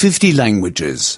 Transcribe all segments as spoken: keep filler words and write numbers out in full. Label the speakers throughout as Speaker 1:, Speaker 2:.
Speaker 1: fifty languages.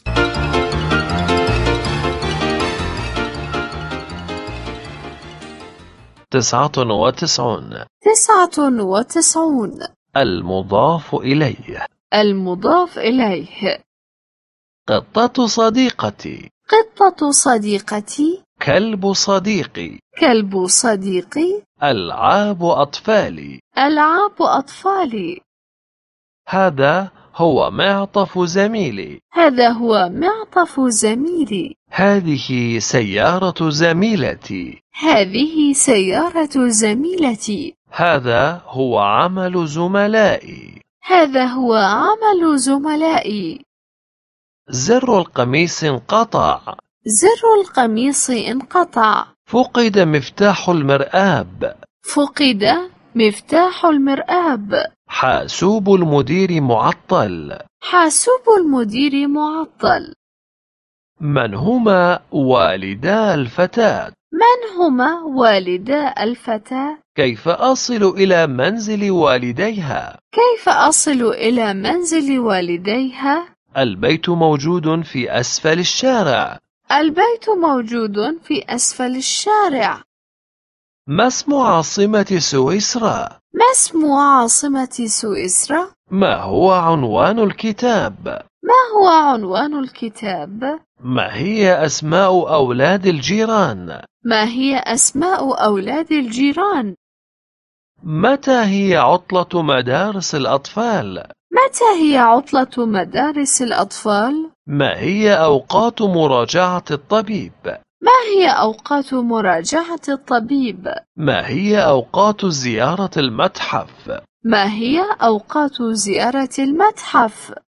Speaker 2: تسعة وتسعون.
Speaker 3: تسعة وتسعون.
Speaker 2: المضاف إليه.
Speaker 3: المضاف إليه.
Speaker 2: قطة صديقتي.
Speaker 3: قطة صديقتي.
Speaker 2: كلب صديقي.
Speaker 3: كلب صديقي.
Speaker 2: ألعاب أطفالي.
Speaker 3: ألعاب أطفالي.
Speaker 2: هذا هو معطف زميلي.
Speaker 3: هذا هو معطف زميلي.
Speaker 2: هذه سيارة زميلتي.
Speaker 3: هذه سيارة زميلتي.
Speaker 2: هذا هو عمل زملائي.
Speaker 3: هذا هو عمل زملائي.
Speaker 2: زر القميص انقطع.
Speaker 3: زر القميص انقطع.
Speaker 2: فقد مفتاح المرآب.
Speaker 3: فقد مفتاح المرآب.
Speaker 2: حاسوب المدير معطل.
Speaker 3: حاسوب المدير معطل.
Speaker 2: من هما والدا الفتاة؟
Speaker 3: من هما والدا الفتاة؟
Speaker 2: كيف أصل إلى منزل والديها؟
Speaker 3: كيف أصل إلى منزل والديها؟
Speaker 2: البيت موجود في أسفل الشارع.
Speaker 3: البيت موجود في أسفل الشارع.
Speaker 2: ما اسم عاصمة سويسرا؟
Speaker 3: ما اسم عاصمة سويسرا؟
Speaker 2: ما هو عنوان الكتاب؟
Speaker 3: ما هو عنوان الكتاب؟
Speaker 2: ما هي أسماء أولاد الجيران؟
Speaker 3: ما هي أسماء أولاد الجيران؟
Speaker 2: متى هي عطلة مدارس الأطفال؟
Speaker 3: متى هي عطلة مدارس الأطفال؟
Speaker 2: ما هي أوقات مراجعة الطبيب؟
Speaker 3: ما هي أوقات مراجعة الطبيب؟
Speaker 2: ما هي أوقات زيارة المتحف؟
Speaker 3: ما هي أوقات زيارة المتحف؟